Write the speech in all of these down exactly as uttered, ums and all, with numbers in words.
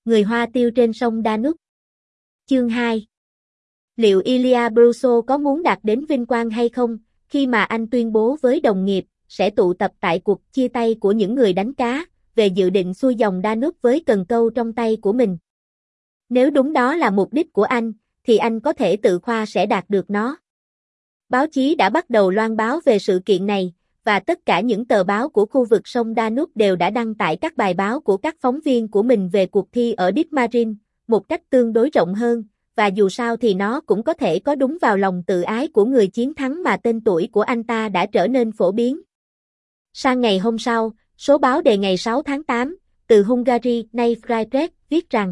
Người Hoa tiêu trên sông Danube. Chương hai. Liệu Ilya Brusov có muốn đạt đến vinh quang hay không, khi mà anh tuyên bố với đồng nghiệp, sẽ tụ tập tại cuộc chia tay của những người đánh cá, về dự định xuôi dòng Danube với cần câu trong tay của mình? Nếu đúng đó là mục đích của anh, thì anh có thể tự khoa sẽ đạt được nó. Báo chí đã bắt đầu loan báo về sự kiện này, và tất cả những tờ báo của khu vực sông Danube đều đã đăng tải các bài báo của các phóng viên của mình về cuộc thi ở Dismarin, một cách tương đối rộng hơn, và dù sao thì nó cũng có thể có đúng vào lòng tự ái của người chiến thắng mà tên tuổi của anh ta đã trở nên phổ biến. Sang ngày hôm sau, số báo đề ngày sáu tháng tám, từ Hungary nay Freipress viết rằng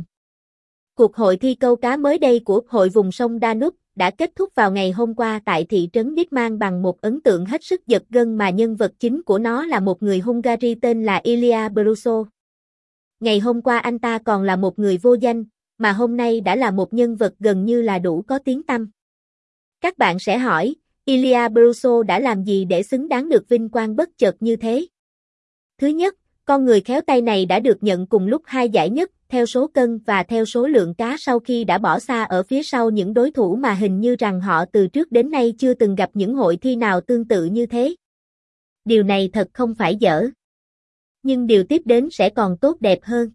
cuộc hội thi câu cá mới đây của Hội vùng sông Danube đã kết thúc vào ngày hôm qua tại thị trấn Ditman bằng một ấn tượng hết sức giật gân mà nhân vật chính của nó là một người Hungary tên là Ilya Brusov. Ngày hôm qua anh ta còn là một người vô danh, mà hôm nay đã là một nhân vật gần như là đủ có tiếng tăm. Các bạn sẽ hỏi, Ilya Brusov đã làm gì để xứng đáng được vinh quang bất chợt như thế? Thứ nhất, con người khéo tay này đã được nhận cùng lúc hai giải nhất, theo số cân và theo số lượng cá sau khi đã bỏ xa ở phía sau những đối thủ mà hình như rằng họ từ trước đến nay chưa từng gặp những hội thi nào tương tự như thế. Điều này thật không phải dở. Nhưng điều tiếp đến sẽ còn tốt đẹp hơn.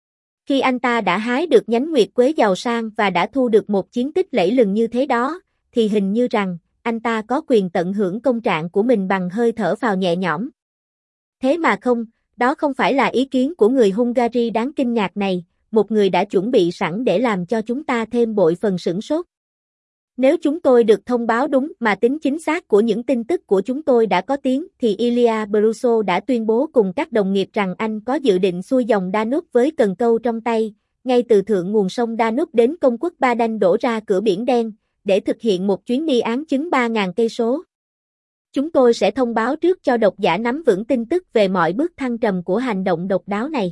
Khi anh ta đã hái được nhánh nguyệt quế giàu sang và đã thu được một chiến tích lẫy lừng như thế đó, thì hình như rằng, anh ta có quyền tận hưởng công trạng của mình bằng hơi thở phào nhẹ nhõm. Thế mà không, đó không phải là ý kiến của người Hungary đáng kinh ngạc này, một người đã chuẩn bị sẵn để làm cho chúng ta thêm bội phần sửng sốt. Nếu chúng tôi được thông báo đúng mà tính chính xác của những tin tức của chúng tôi đã có tiếng, thì Ilya Brusov đã tuyên bố cùng các đồng nghiệp rằng anh có dự định xuôi dòng Danube với cần câu trong tay, ngay từ thượng nguồn sông Danube đến công quốc Ba Đanh đổ ra cửa Biển Đen, để thực hiện một chuyến đi áng chừng ba nghìn cây số. Chúng tôi sẽ thông báo trước cho độc giả nắm vững tin tức về mọi bước thăng trầm của hành động độc đáo này.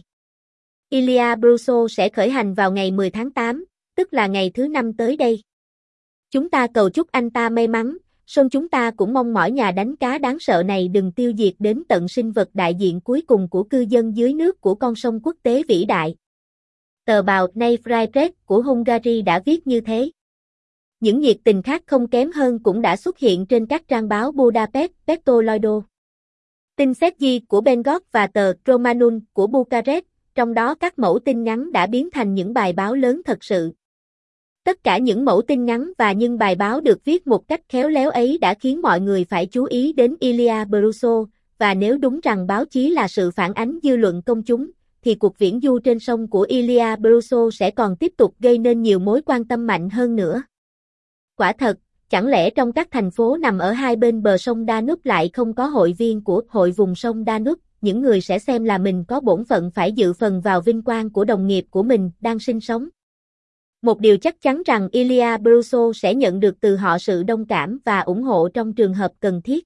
Ilya Brusov sẽ khởi hành vào ngày mười tháng tám, tức là ngày thứ năm tới đây. Chúng ta cầu chúc anh ta may mắn, song chúng ta cũng mong mỏi nhà đánh cá đáng sợ này đừng tiêu diệt đến tận sinh vật đại diện cuối cùng của cư dân dưới nước của con sông quốc tế vĩ đại. Tờ báo nay Freipress của Hungary đã viết như thế. Những nhiệt tình khác không kém hơn cũng đã xuất hiện trên các trang báo Budapest, Petroloido, tin Szeged của Bengod và tờ Romanul của Bucharest, trong đó các mẫu tin ngắn đã biến thành những bài báo lớn thật sự. Tất cả những mẫu tin ngắn và những bài báo được viết một cách khéo léo ấy đã khiến mọi người phải chú ý đến Ilya Brusov, và nếu đúng rằng báo chí là sự phản ánh dư luận công chúng, thì cuộc viễn du trên sông của Ilya Brusov sẽ còn tiếp tục gây nên nhiều mối quan tâm mạnh hơn nữa. Quả thật, chẳng lẽ trong các thành phố nằm ở hai bên bờ sông Danube lại không có hội viên của Hội vùng sông Danube, những người sẽ xem là mình có bổn phận phải dự phần vào vinh quang của đồng nghiệp của mình đang sinh sống. Một điều chắc chắn rằng Ilya Brusov sẽ nhận được từ họ sự đồng cảm và ủng hộ trong trường hợp cần thiết.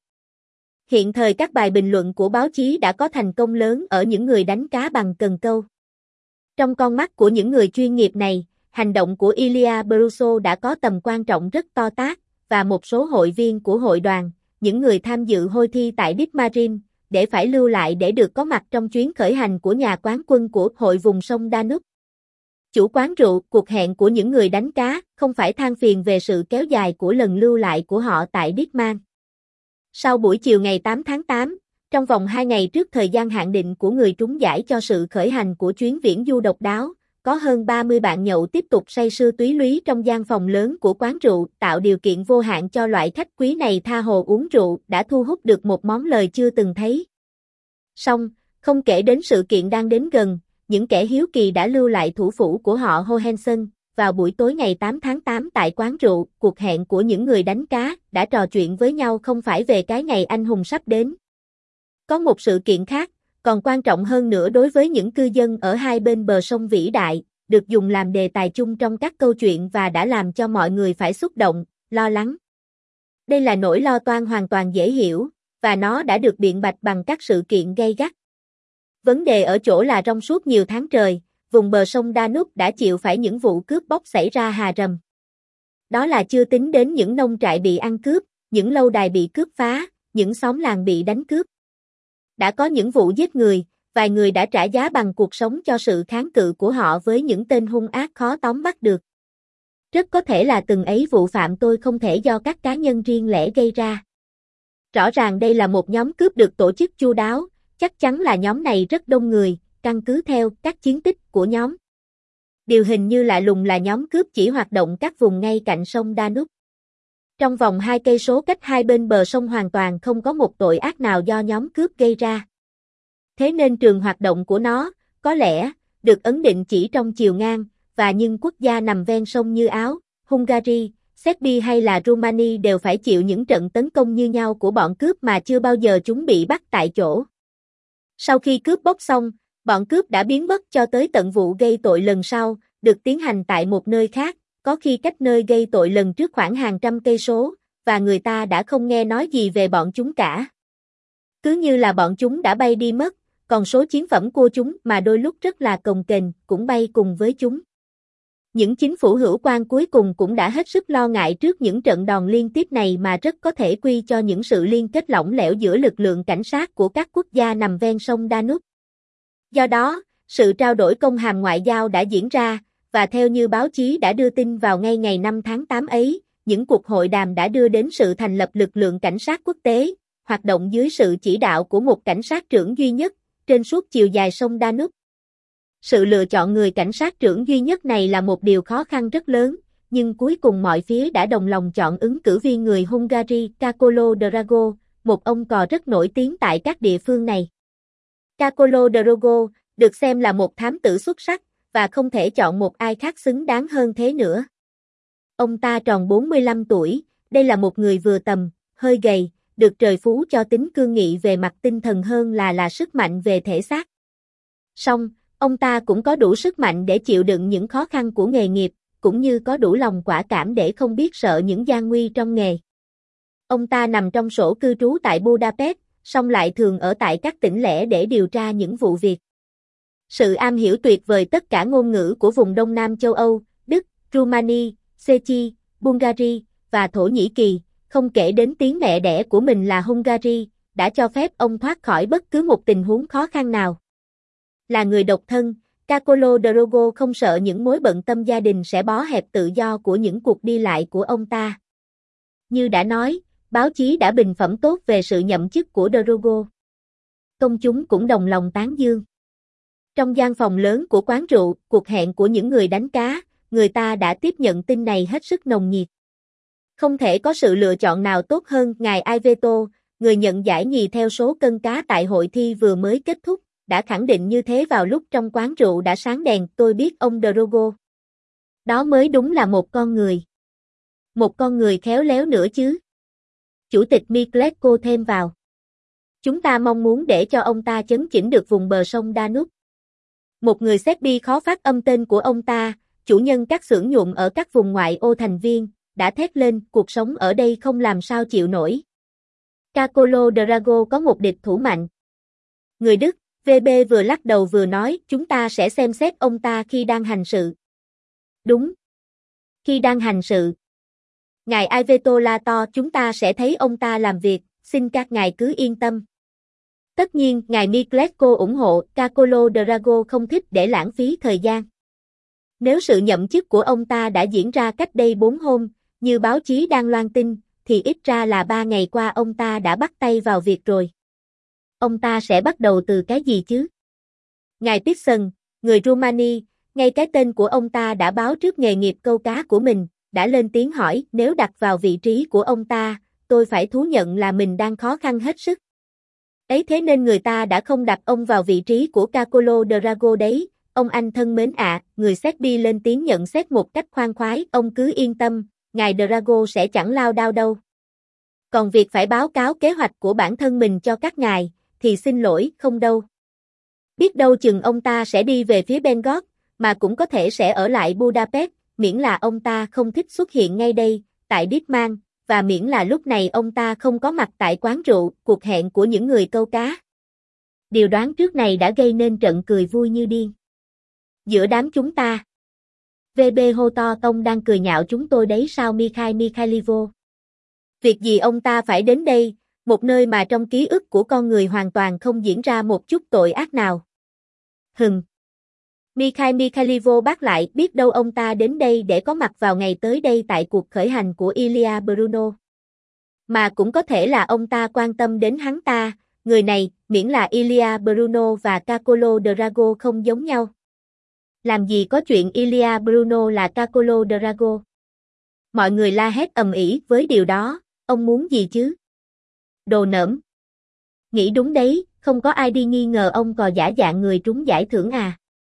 Hiện thời các bài bình luận của báo chí đã có thành công lớn ở những người đánh cá bằng cần câu. Trong con mắt của những người chuyên nghiệp này, hành động của Ilya Brusov đã có tầm quan trọng rất to tát, và một số hội viên của hội đoàn, những người tham dự hội thi tại Dismarin, để phải lưu lại để được có mặt trong chuyến khởi hành của nhà quán quân của Hội vùng sông Danube. Chủ quán rượu, cuộc hẹn của những người đánh cá, không phải than phiền về sự kéo dài của lần lưu lại của họ tại Ditman. Sau buổi chiều ngày tám tháng tám, trong vòng hai ngày trước thời gian hạn định của người trúng giải cho sự khởi hành của chuyến viễn du độc đáo, có hơn ba mươi bạn nhậu tiếp tục say sưa túy lúy trong gian phòng lớn của quán rượu, tạo điều kiện vô hạn cho loại khách quý này tha hồ uống rượu, đã thu hút được một món lời chưa từng thấy. Song, không kể đến sự kiện đang đến gần, những kẻ hiếu kỳ đã lưu lại thủ phủ của họ Hohensen. Vào buổi tối ngày tám tháng tám tại quán rượu, cuộc hẹn của những người đánh cá đã trò chuyện với nhau không phải về cái ngày anh hùng sắp đến. Có một sự kiện khác, còn quan trọng hơn nữa đối với những cư dân ở hai bên bờ sông vĩ đại, được dùng làm đề tài chung trong các câu chuyện và đã làm cho mọi người phải xúc động, lo lắng. Đây là nỗi lo toan hoàn toàn dễ hiểu, và nó đã được biện bạch bằng các sự kiện gay gắt. Vấn đề ở chỗ là trong suốt nhiều tháng trời, vùng bờ sông Danube đã chịu phải những vụ cướp bóc xảy ra hà rầm. Đó là chưa tính đến những nông trại bị ăn cướp, những lâu đài bị cướp phá, những xóm làng bị đánh cướp. Đã có những vụ giết người, vài người đã trả giá bằng cuộc sống cho sự kháng cự của họ với những tên hung ác khó tóm bắt được. Rất có thể là từng ấy vụ phạm tội không thể do các cá nhân riêng lẻ gây ra. Rõ ràng đây là một nhóm cướp được tổ chức chu đáo, chắc chắn là nhóm này rất đông người, căn cứ theo các chiến tích của nhóm. Điều hình như lạ lùng là nhóm cướp chỉ hoạt động các vùng ngay cạnh sông Danube. Trong vòng hai cây số cách hai bên bờ sông hoàn toàn không có một tội ác nào do nhóm cướp gây ra. Thế nên trường hoạt động của nó, có lẽ, được ấn định chỉ trong chiều ngang, và nhưng quốc gia nằm ven sông như Áo, Hungary, Serbia hay là Rumani đều phải chịu những trận tấn công như nhau của bọn cướp mà chưa bao giờ chúng bị bắt tại chỗ. Sau khi cướp bóc xong, bọn cướp đã biến mất cho tới tận vụ gây tội lần sau, được tiến hành tại một nơi khác, có khi cách nơi gây tội lần trước khoảng hàng trăm cây số, và người ta đã không nghe nói gì về bọn chúng cả. Cứ như là bọn chúng đã bay đi mất, còn số chiến phẩm của chúng mà đôi lúc rất là cồng kềnh cũng bay cùng với chúng. Những chính phủ hữu quan cuối cùng cũng đã hết sức lo ngại trước những trận đòn liên tiếp này mà rất có thể quy cho những sự liên kết lỏng lẻo giữa lực lượng cảnh sát của các quốc gia nằm ven sông Danube. Do đó, sự trao đổi công hàm ngoại giao đã diễn ra, và theo như báo chí đã đưa tin vào ngay ngày năm tháng tám ấy, những cuộc hội đàm đã đưa đến sự thành lập lực lượng cảnh sát quốc tế, hoạt động dưới sự chỉ đạo của một cảnh sát trưởng duy nhất, trên suốt chiều dài sông Danube. Sự lựa chọn người cảnh sát trưởng duy nhất này là một điều khó khăn rất lớn, nhưng cuối cùng mọi phía đã đồng lòng chọn ứng cử viên người Hungary Cácoló Drago, một ông cò rất nổi tiếng tại các địa phương này. Cácoló Drago được xem là một thám tử xuất sắc, và không thể chọn một ai khác xứng đáng hơn thế nữa. Ông ta tròn bốn mươi lăm tuổi, đây là một người vừa tầm, hơi gầy, được trời phú cho tính cương nghị về mặt tinh thần hơn là là sức mạnh về thể xác. Song, ông ta cũng có đủ sức mạnh để chịu đựng những khó khăn của nghề nghiệp, cũng như có đủ lòng quả cảm để không biết sợ những gian nguy trong nghề. Ông ta nằm trong sổ cư trú tại Budapest, song lại thường ở tại các tỉnh lẻ để điều tra những vụ việc. Sự am hiểu tuyệt vời tất cả ngôn ngữ của vùng Đông Nam châu Âu, Đức, Rumani, Czech, Bulgaria và Thổ Nhĩ Kỳ, không kể đến tiếng mẹ đẻ của mình là Hungary, đã cho phép ông thoát khỏi bất cứ một tình huống khó khăn nào. Là người độc thân, Cácoló Drago không sợ những mối bận tâm gia đình sẽ bó hẹp tự do của những cuộc đi lại của ông ta. Như đã nói, báo chí đã bình phẩm tốt về sự nhậm chức của Drago. Công chúng cũng đồng lòng tán dương. Trong gian phòng lớn của quán rượu, cuộc hẹn của những người đánh cá, người ta đã tiếp nhận tin này hết sức nồng nhiệt. Không thể có sự lựa chọn nào tốt hơn. Ngài Aiveto, người nhận giải nhì theo số cân cá tại hội thi vừa mới kết thúc, đã khẳng định như thế vào lúc trong quán rượu đã sáng đèn. Tôi biết ông Drago. Đó mới đúng là một con người. Một con người khéo léo nữa chứ. Chủ tịch Miklesko thêm vào. Chúng ta mong muốn để cho ông ta chấn chỉnh được vùng bờ sông Danube. Một người Serbia khó phát âm tên của ông ta, chủ nhân các xưởng nhuộm ở các vùng ngoại ô thành viên, đã thét lên, cuộc sống ở đây không làm sao chịu nổi. Cácoló Drago có một địch thủ mạnh. Người Đức, vê bê vừa lắc đầu vừa nói, chúng ta sẽ xem xét ông ta khi đang hành sự. Đúng. Khi đang hành sự. Ngài Aiveto la to, chúng ta sẽ thấy ông ta làm việc, xin các ngài cứ yên tâm. Tất nhiên, ngài Miklesko ủng hộ, Cácoló Drago không thích để lãng phí thời gian. Nếu sự nhậm chức của ông ta đã diễn ra cách đây bốn hôm, như báo chí đang loan tin, thì ít ra là ba ngày qua ông ta đã bắt tay vào việc rồi. Ông ta sẽ bắt đầu từ cái gì chứ? Ngài Pearson, người Rumani, ngay cái tên của ông ta đã báo trước nghề nghiệp câu cá của mình, đã lên tiếng hỏi, nếu đặt vào vị trí của ông ta, tôi phải thú nhận là mình đang khó khăn hết sức. Ấy thế nên người ta đã không đặt ông vào vị trí của Cácoló Drago đấy. Ông anh thân mến ạ, à, người Serbia lên tiếng nhận xét một cách khoan khoái, ông cứ yên tâm, ngài Drago sẽ chẳng lao đao đâu. Còn việc phải báo cáo kế hoạch của bản thân mình cho các ngài, thì xin lỗi, không đâu. Biết đâu chừng ông ta sẽ đi về phía Belgrade, mà cũng có thể sẽ ở lại Budapest, miễn là ông ta không thích xuất hiện ngay đây, tại Ditman, và miễn là lúc này ông ta không có mặt tại quán rượu, cuộc hẹn của những người câu cá. Điều đoán trước này đã gây nên trận cười vui như điên. Giữa đám chúng ta. vê bê hô to, ông đang cười nhạo chúng tôi đấy sao Mikhail Mikhailovo? Việc gì ông ta phải đến đây, Một nơi mà trong ký ức của con người hoàn toàn không diễn ra một chút tội ác nào. Hừm. Mikhail Mikhailivov bác lại, biết đâu ông ta đến đây để có mặt vào ngày tới đây tại cuộc khởi hành của Ilya Bruno. Mà cũng có thể là ông ta quan tâm đến hắn ta, người này, miễn là Ilya Bruno và Kakolo Drago không giống nhau. Làm gì có chuyện Ilya Bruno là Kakolo Drago? Mọi người la hét ầm ĩ với điều đó, ông muốn gì chứ? Đồ nỡm. Nghĩ đúng đấy, không có ai đi nghi ngờ ông cò giả dạng người trúng giải thưởng à.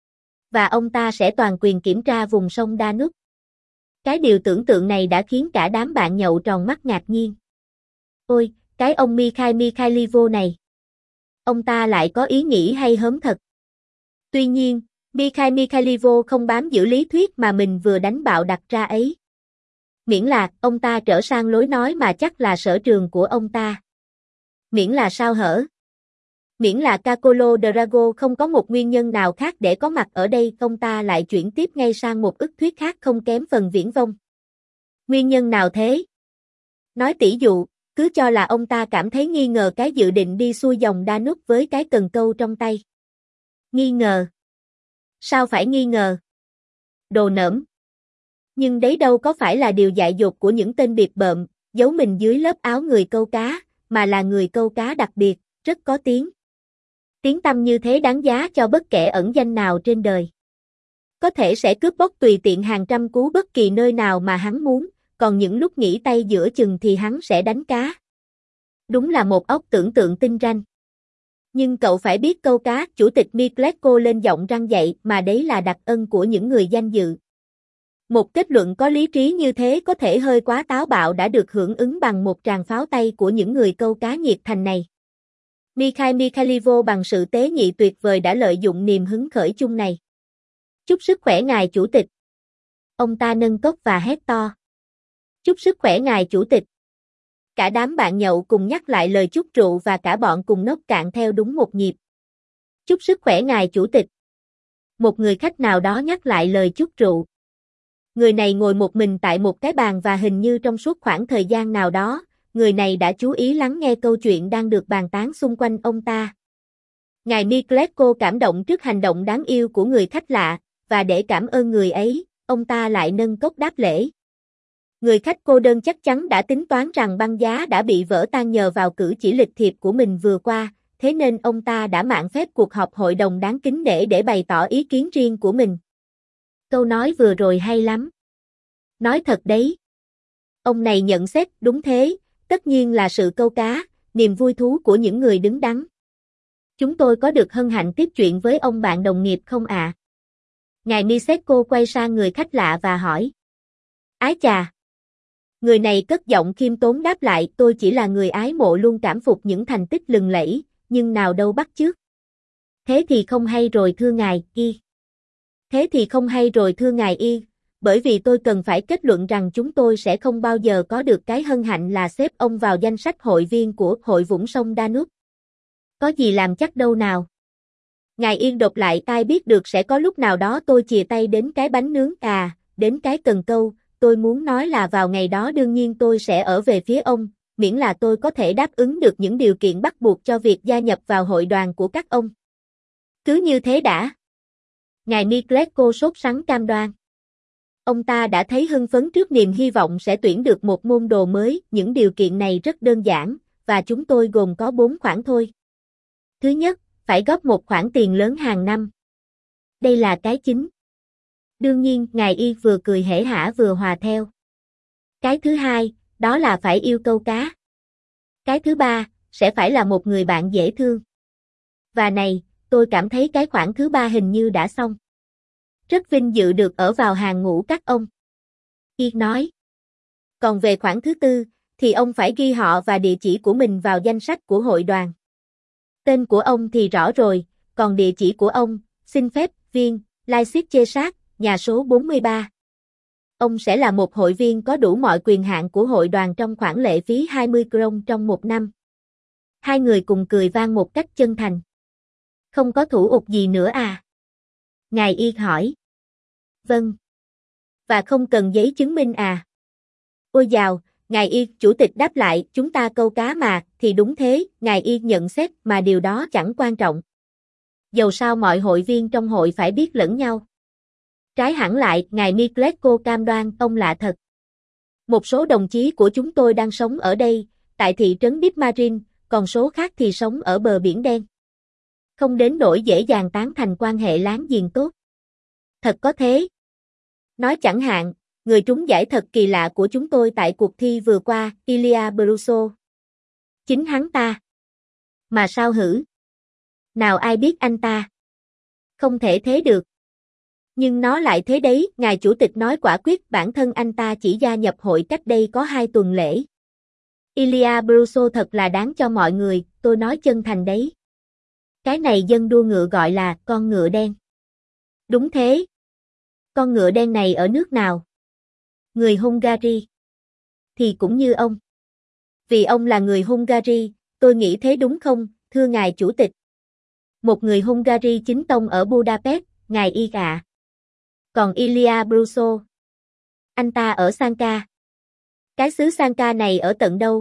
Và ông ta sẽ toàn quyền kiểm tra vùng sông Danube. Cái điều tưởng tượng này đã khiến cả đám bạn nhậu tròn mắt ngạc nhiên. Ôi, cái ông Mikhail Mikhailivov này. Ông ta lại có ý nghĩ hay hớm thật. Tuy nhiên, Mikhail Mikhailivov không bám giữ lý thuyết mà mình vừa đánh bạo đặt ra ấy. Miễn là ông ta trở sang lối nói mà chắc là sở trường của ông ta. Miễn là sao hở? Miễn là Kakolo Drago không có một nguyên nhân nào khác để có mặt ở đây, ông ta lại chuyển tiếp ngay sang một ức thuyết khác không kém phần viển vông. Nguyên nhân nào thế? Nói tỉ dụ, cứ cho là ông ta cảm thấy nghi ngờ cái dự định đi xuôi dòng Danube với cái cần câu trong tay. Nghi ngờ? Sao phải nghi ngờ? Đồ nỡm. Nhưng đấy đâu có phải là điều dại dột của những tên biệt bợm, giấu mình dưới lớp áo người câu cá, mà là người câu cá đặc biệt, rất có tiếng. Tiếng tăm như thế đáng giá cho bất kể ẩn danh nào trên đời. Có thể sẽ cướp bóc tùy tiện hàng trăm cú bất kỳ nơi nào mà hắn muốn, còn những lúc nghỉ tay giữa chừng thì hắn sẽ đánh cá. Đúng là một óc tưởng tượng tinh ranh. Nhưng cậu phải biết câu cá, chủ tịch Miklesko lên giọng răn dạy, mà đấy là đặc ân của những người danh dự. Một kết luận có lý trí như thế có thể hơi quá táo bạo đã được hưởng ứng bằng một tràng pháo tay của những người câu cá nhiệt thành này. Mikhail Mikhailivov bằng sự tế nhị tuyệt vời đã lợi dụng niềm hứng khởi chung này. Chúc sức khỏe ngài chủ tịch. Ông ta nâng cốc và hét to. Chúc sức khỏe ngài chủ tịch. Cả đám bạn nhậu cùng nhắc lại lời chúc rượu và cả bọn cùng nốc cạn theo đúng một nhịp. Chúc sức khỏe ngài chủ tịch. Một người khách nào đó nhắc lại lời chúc rượu. Người này ngồi một mình tại một cái bàn và hình như trong suốt khoảng thời gian nào đó, người này đã chú ý lắng nghe câu chuyện đang được bàn tán xung quanh ông ta. Ngài Miklesko cảm động trước hành động đáng yêu của người khách lạ, và để cảm ơn người ấy, ông ta lại nâng cốc đáp lễ. Người khách cô đơn chắc chắn đã tính toán rằng băng giá đã bị vỡ tan nhờ vào cử chỉ lịch thiệp của mình vừa qua, thế nên ông ta đã mạn phép cuộc họp hội đồng đáng kính nể để bày tỏ ý kiến riêng của mình. Câu nói vừa rồi hay lắm. Nói thật đấy. Ông này nhận xét đúng thế, tất nhiên là sự câu cá, niềm vui thú của những người đứng đắn. Chúng tôi có được hân hạnh tiếp chuyện với ông bạn đồng nghiệp không ạ? À? Ngài Misesko quay sang người khách lạ và hỏi. Ái chà! Người này cất giọng khiêm tốn đáp lại, tôi chỉ là người ái mộ luôn cảm phục những thành tích lừng lẫy, nhưng nào đâu bắt chước. Thế thì không hay rồi thưa ngài, y. Thế thì không hay rồi thưa ngài y, bởi vì tôi cần phải kết luận rằng chúng tôi sẽ không bao giờ có được cái hân hạnh là xếp ông vào danh sách hội viên của Hội Vũng Sông Danube. Có gì làm chắc đâu nào. Ngài yên đột lại, ai biết được sẽ có lúc nào đó tôi chìa tay đến cái bánh nướng à, đến cái cần câu, tôi muốn nói là vào ngày đó đương nhiên tôi sẽ ở về phía ông, miễn là tôi có thể đáp ứng được những điều kiện bắt buộc cho việc gia nhập vào hội đoàn của các ông. Cứ như thế đã. Ngài Miklesko sốt sắng cam đoan. Ông ta đã thấy hưng phấn trước niềm hy vọng sẽ tuyển được một môn đồ mới, những điều kiện này rất đơn giản, và chúng tôi gồm có bốn khoản thôi. Thứ nhất, phải góp một khoản tiền lớn hàng năm. Đây là cái chính. Đương nhiên, ngài y vừa cười hể hả vừa hòa theo. Cái thứ hai, đó là phải yêu câu cá. Cái thứ ba, sẽ phải là một người bạn dễ thương. Và này, tôi cảm thấy cái khoản thứ ba hình như đã xong. Rất vinh dự được ở vào hàng ngũ các ông. Y nói. Còn về khoản thứ tư, thì ông phải ghi họ và địa chỉ của mình vào danh sách của hội đoàn. Tên của ông thì rõ rồi, còn địa chỉ của ông, xin phép, viên, Leipzig chê sát, nhà số bốn mươi ba. Ông sẽ là một hội viên có đủ mọi quyền hạn của hội đoàn trong khoản lệ phí hai mươi kron trong một năm. Hai người cùng cười vang một cách chân thành. Không có thủ tục gì nữa à? Ngài y hỏi. Vâng. Và không cần giấy chứng minh à? Ôi dào, ngài Y, chủ tịch đáp lại, chúng ta câu cá mà, thì đúng thế, ngài Y nhận xét, mà điều đó chẳng quan trọng. Dầu sao mọi hội viên trong hội phải biết lẫn nhau. Trái hẳn lại, ngài Micleco cam đoan, ông lạ thật. Một số đồng chí của chúng tôi đang sống ở đây, tại thị trấn Dipmarin, còn số khác thì sống ở bờ biển đen. Không đến nỗi dễ dàng tán thành quan hệ láng giềng tốt. Thật có thế. Nói chẳng hạn, người trúng giải thật kỳ lạ của chúng tôi tại cuộc thi vừa qua, Ilia Bruso. Chính hắn ta. Mà sao hử? Nào ai biết anh ta? Không thể thế được. Nhưng nó lại thế đấy, ngài chủ tịch nói quả quyết, bản thân anh ta chỉ gia nhập hội cách đây có hai tuần lễ. Ilia Bruso thật là đáng cho mọi người, tôi nói chân thành đấy. Cái này dân đua ngựa gọi là con ngựa đen. Đúng thế. Con ngựa đen này ở nước nào? Người Hungary. Thì cũng như ông. Vì ông là người Hungary, tôi nghĩ thế đúng không, thưa ngài chủ tịch? Một người Hungary chính tông ở Budapest, ngài Y ạ. Còn Ilia Bruso? Anh ta ở Sanka. Cái xứ Sanka này ở tận đâu?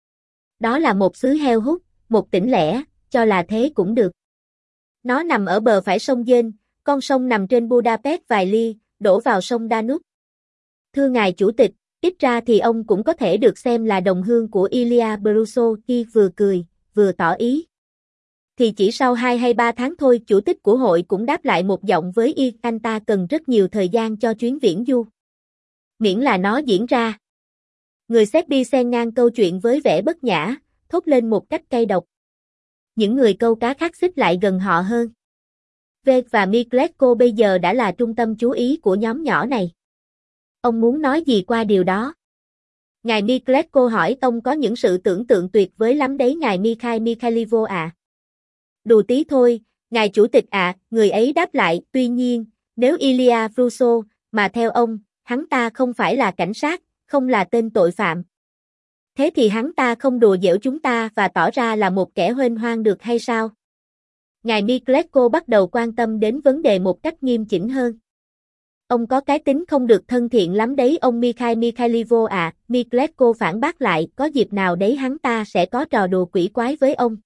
Đó là một xứ heo hút, một tỉnh lẻ, cho là thế cũng được. Nó nằm ở bờ phải sông Dên, con sông nằm trên Budapest vài ly, đổ vào sông Danube. Thưa ngài chủ tịch, ít ra thì ông cũng có thể được xem là đồng hương của Ilia Bruso, Y vừa cười, vừa tỏ ý. Thì chỉ sau hai hay ba tháng thôi, chủ tịch của hội cũng đáp lại một giọng với Y, anh ta cần rất nhiều thời gian cho chuyến viễn du. Miễn là nó diễn ra. Người Serbi xen ngang câu chuyện với vẻ bất nhã, thốt lên một cách cay độc. Những người câu cá khác xích lại gần họ hơn. V và Micleco bây giờ đã là trung tâm chú ý của nhóm nhỏ này. Ông muốn nói gì qua điều đó? Ngài Micleco hỏi, ông có những sự tưởng tượng tuyệt vời lắm đấy ngài Mikhail Mikhailivo ạ. Đùa tí thôi, ngài chủ tịch ạ, người ấy đáp lại, tuy nhiên, nếu Ilia Bruso, mà theo ông, hắn ta không phải là cảnh sát, không là tên tội phạm. Thế thì hắn ta không đùa giỡn chúng ta và tỏ ra là một kẻ huênh hoang được hay sao? Ngài Micleco bắt đầu quan tâm đến vấn đề một cách nghiêm chỉnh hơn. Ông có cái tính không được thân thiện lắm đấy ông Mikhail Mikhailivo ạ, à. Micleco phản bác lại, có dịp nào đấy hắn ta sẽ có trò đùa quỷ quái với ông.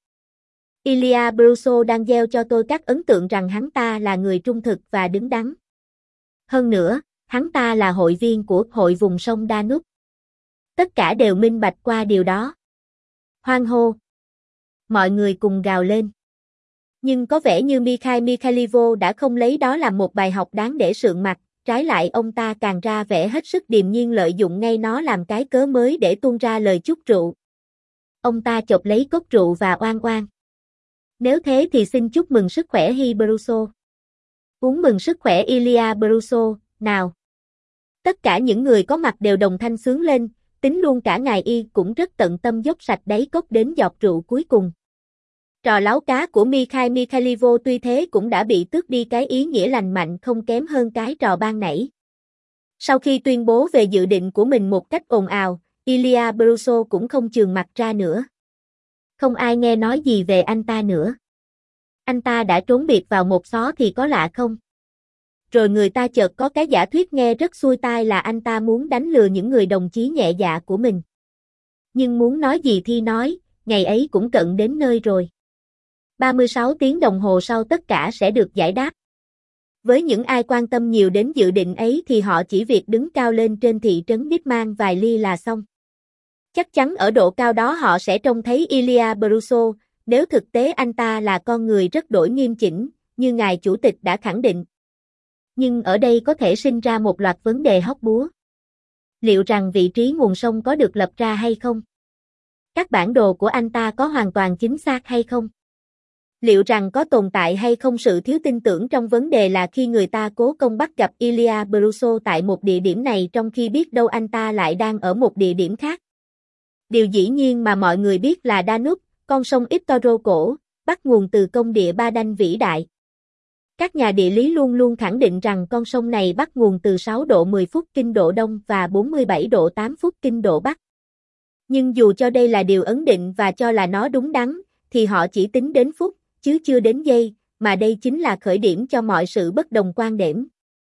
Ilia Bruso đang gieo cho tôi các ấn tượng rằng hắn ta là người trung thực và đứng đắn. Hơn nữa, hắn ta là hội viên của hội vùng sông Danube. Tất cả đều minh bạch qua điều đó. Hoan hô. Mọi người cùng gào lên. Nhưng có vẻ như Mikhail Mikhailivo đã không lấy đó làm một bài học đáng để sượng mặt, trái lại ông ta càng ra vẻ hết sức điềm nhiên lợi dụng ngay nó làm cái cớ mới để tuôn ra lời chúc rượu. Ông ta chộp lấy cốc rượu và oan oan. Nếu thế thì xin chúc mừng sức khỏe Hi Bruso. Uống mừng sức khỏe Ilia Bruso, nào. Tất cả những người có mặt đều đồng thanh sướng lên, tính luôn cả ngài Y cũng rất tận tâm dốc sạch đáy cốc đến giọt rượu cuối cùng. Trò láo cá của Mikhail Mikhailivo tuy thế cũng đã bị tước đi cái ý nghĩa lành mạnh không kém hơn cái trò ban nãy. Sau khi tuyên bố về dự định của mình một cách ồn ào, Ilia Bruso cũng không chườm mặt ra nữa. Không ai nghe nói gì về anh ta nữa. Anh ta đã trốn biệt vào một xó thì có lạ không? Rồi người ta chợt có cái giả thuyết nghe rất xuôi tai là anh ta muốn đánh lừa những người đồng chí nhẹ dạ của mình. Nhưng muốn nói gì thì nói, ngày ấy cũng cận đến nơi rồi. ba mươi sáu tiếng đồng hồ sau tất cả sẽ được giải đáp. Với những ai quan tâm nhiều đến dự định ấy thì họ chỉ việc đứng cao lên trên thị trấn Dipman vài ly là xong. Chắc chắn ở độ cao đó họ sẽ trông thấy Ilia Bruso, nếu thực tế anh ta là con người rất đổi nghiêm chỉnh, như ngài chủ tịch đã khẳng định. Nhưng ở đây có thể sinh ra một loạt vấn đề hóc búa. Liệu rằng vị trí nguồn sông có được lập ra hay không? Các bản đồ của anh ta có hoàn toàn chính xác hay không? Liệu rằng có tồn tại hay không sự thiếu tin tưởng trong vấn đề là khi người ta cố công bắt gặp Ilia Bruso tại một địa điểm này trong khi biết đâu anh ta lại đang ở một địa điểm khác? Điều dĩ nhiên mà mọi người biết là Danube, con sông Istoro cổ, bắt nguồn từ công địa Ba Đanh vĩ đại. Các nhà địa lý luôn luôn khẳng định rằng con sông này bắt nguồn từ sáu độ mười phút kinh độ đông và bốn mươi bảy độ tám phút kinh độ bắc. Nhưng dù cho đây là điều ấn định và cho là nó đúng đắn, thì họ chỉ tính đến phút, chứ chưa đến giây, mà đây chính là khởi điểm cho mọi sự bất đồng quan điểm.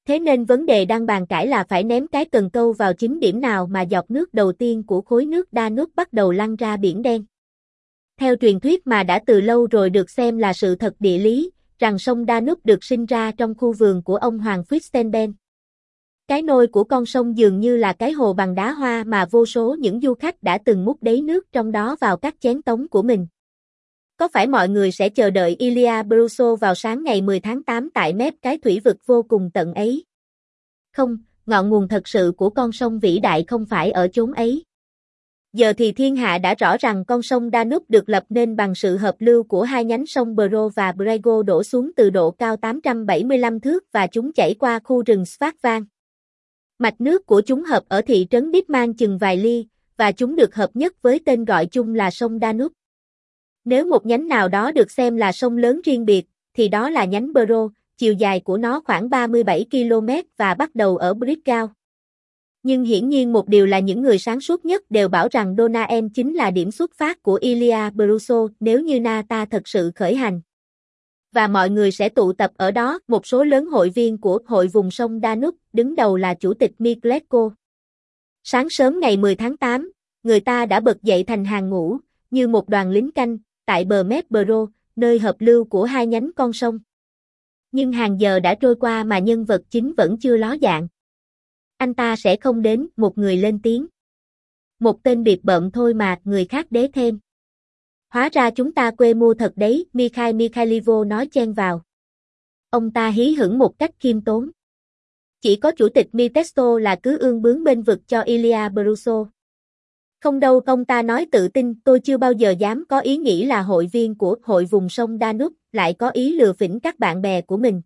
Thế nên vấn đề đang bàn cãi là phải ném cái cần câu vào chính điểm nào mà giọt nước đầu tiên của khối nước Danube bắt đầu lăn ra Biển Đen. Theo truyền thuyết mà đã từ lâu rồi được xem là sự thật địa lý, rằng sông Danube được sinh ra trong khu vườn của ông Hoàng Fürstenberg. Cái nôi của con sông dường như là cái hồ bằng đá hoa mà vô số những du khách đã từng múc đáy nước trong đó vào các chén tống của mình. Có phải mọi người sẽ chờ đợi Ilia Brusov vào sáng ngày mười tháng tám tại mép cái thủy vực vô cùng tận ấy? Không, ngọn nguồn thật sự của con sông vĩ đại không phải ở chốn ấy. Giờ thì thiên hạ đã rõ rằng con sông Danube được lập nên bằng sự hợp lưu của hai nhánh sông Bro và Brego đổ xuống từ độ cao tám trăm bảy mươi lăm thước và chúng chảy qua khu rừng Svartvan. Mạch nước của chúng hợp ở thị trấn Dittmann chừng vài ly, và chúng được hợp nhất với tên gọi chung là sông Danube. Nếu một nhánh nào đó được xem là sông lớn riêng biệt, thì đó là nhánh Bro, chiều dài của nó khoảng ba mươi bảy ki lô mét và bắt đầu ở Bridgau. Nhưng hiển nhiên một điều là những người sáng suốt nhất đều bảo rằng Donau chính là điểm xuất phát của Ilia Brusov nếu như Nata thật sự khởi hành. Và mọi người sẽ tụ tập ở đó, một số lớn hội viên của hội vùng sông Danube, đứng đầu là Chủ tịch Mikletko. Sáng sớm ngày mười tháng tám, người ta đã bật dậy thành hàng ngũ, như một đoàn lính canh, tại bờ mép Bro, nơi hợp lưu của hai nhánh con sông. Nhưng hàng giờ đã trôi qua mà nhân vật chính vẫn chưa ló dạng. Anh ta sẽ không đến, một người lên tiếng. Một tên biệt bợm thôi mà, người khác đế thêm. Hóa ra chúng ta quê mua thật đấy, Mikhail Mikhailivo nói chen vào. Ông ta hí hửng một cách khiêm tốn. Chỉ có chủ tịch Mitesto là cứ ương bướng bên vực cho Ilia Brusov. Không đâu, ông ta nói tự tin, tôi chưa bao giờ dám có ý nghĩ là hội viên của hội vùng sông Danube lại có ý lừa phỉnh các bạn bè của mình.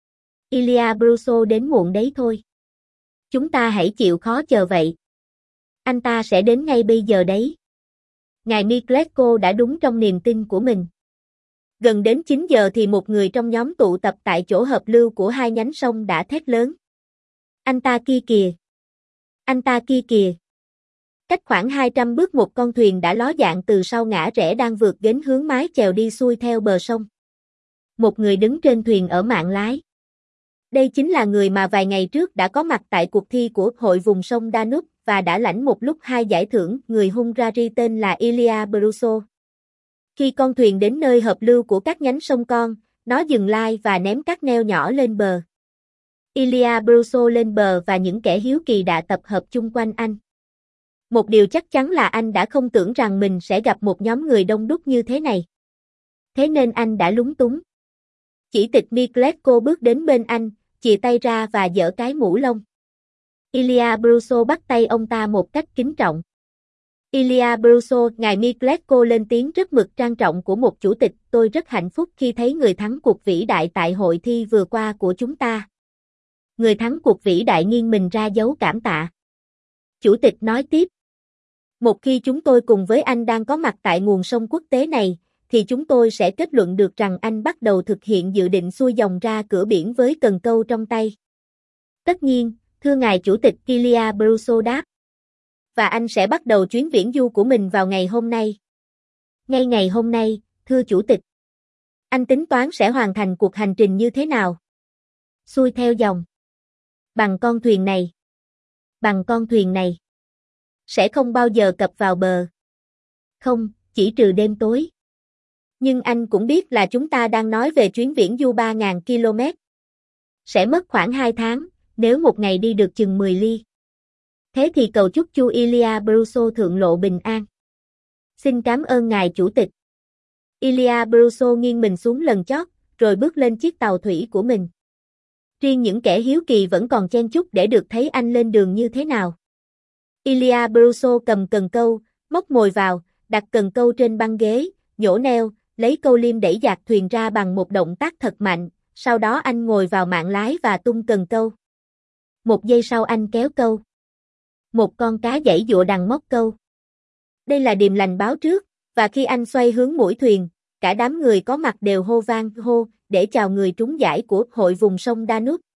Ilia Brusov đến muộn đấy thôi. Chúng ta hãy chịu khó chờ vậy. Anh ta sẽ đến ngay bây giờ đấy. Ngài Mikletko đã đúng trong niềm tin của mình. Gần đến chín giờ thì một người trong nhóm tụ tập tại chỗ hợp lưu của hai nhánh sông đã thét lớn. Anh ta kia kìa! Anh ta kia kìa! Cách khoảng hai trăm bước một con thuyền đã ló dạng từ sau ngã rẽ đang vượt ghến hướng mái chèo đi xuôi theo bờ sông. Một người đứng trên thuyền ở mạn lái. Đây chính là người mà vài ngày trước đã có mặt tại cuộc thi của hội vùng sông Danube và đã lãnh một lúc hai giải thưởng, người Hungary tên là Ilia Brusov. Khi con thuyền đến nơi hợp lưu của các nhánh sông con, nó dừng lai và ném các neo nhỏ lên bờ. Ilia Brusov lên bờ và những kẻ hiếu kỳ đã tập hợp chung quanh anh. Một điều chắc chắn là anh đã không tưởng rằng mình sẽ gặp một nhóm người đông đúc như thế này. Thế nên anh đã lúng túng. Chỉ tịch Mikletko bước đến bên anh, chìa tay ra và giở cái mũ lông. Ilia Brusov bắt tay ông ta một cách kính trọng. Ilia Brusov, ngài Mikletko lên tiếng rất mực trang trọng của một chủ tịch, tôi rất hạnh phúc khi thấy người thắng cuộc vĩ đại tại hội thi vừa qua của chúng ta. Người thắng cuộc vĩ đại nghiêng mình ra dấu cảm tạ. Chủ tịch nói tiếp. Một khi chúng tôi cùng với anh đang có mặt tại nguồn sông quốc tế này, thì chúng tôi sẽ kết luận được rằng anh bắt đầu thực hiện dự định xuôi dòng ra cửa biển với cần câu trong tay. Tất nhiên, thưa ngài chủ tịch, Ilia Brusov đáp. Và anh sẽ bắt đầu chuyến viễn du của mình vào ngày hôm nay. Ngay ngày hôm nay, thưa chủ tịch. Anh tính toán sẽ hoàn thành cuộc hành trình như thế nào? Xuôi theo dòng. Bằng con thuyền này. Bằng con thuyền này. Sẽ không bao giờ cập vào bờ. Không, chỉ trừ đêm tối. Nhưng anh cũng biết là chúng ta đang nói về chuyến viễn du ba nghìn ki lô mét. Sẽ mất khoảng hai tháng, nếu một ngày đi được chừng mười ly. Thế thì cầu chúc chu Ilia Brusov thượng lộ bình an. Xin cảm ơn ngài chủ tịch. Ilia Brusov nghiêng mình xuống lần chót, rồi bước lên chiếc tàu thủy của mình. Riêng những kẻ hiếu kỳ vẫn còn chen chúc để được thấy anh lên đường như thế nào. Ilia Brusov cầm cần câu, móc mồi vào, đặt cần câu trên băng ghế, nhổ neo, lấy câu liêm đẩy dạt thuyền ra bằng một động tác thật mạnh, sau đó anh ngồi vào mạn lái và tung cần câu. Một giây sau anh kéo câu. Một con cá giãy giụa đằng móc câu. Đây là điềm lành báo trước, và khi anh xoay hướng mũi thuyền, cả đám người có mặt đều hô vang hô để chào người trúng giải của hội vùng sông Danube.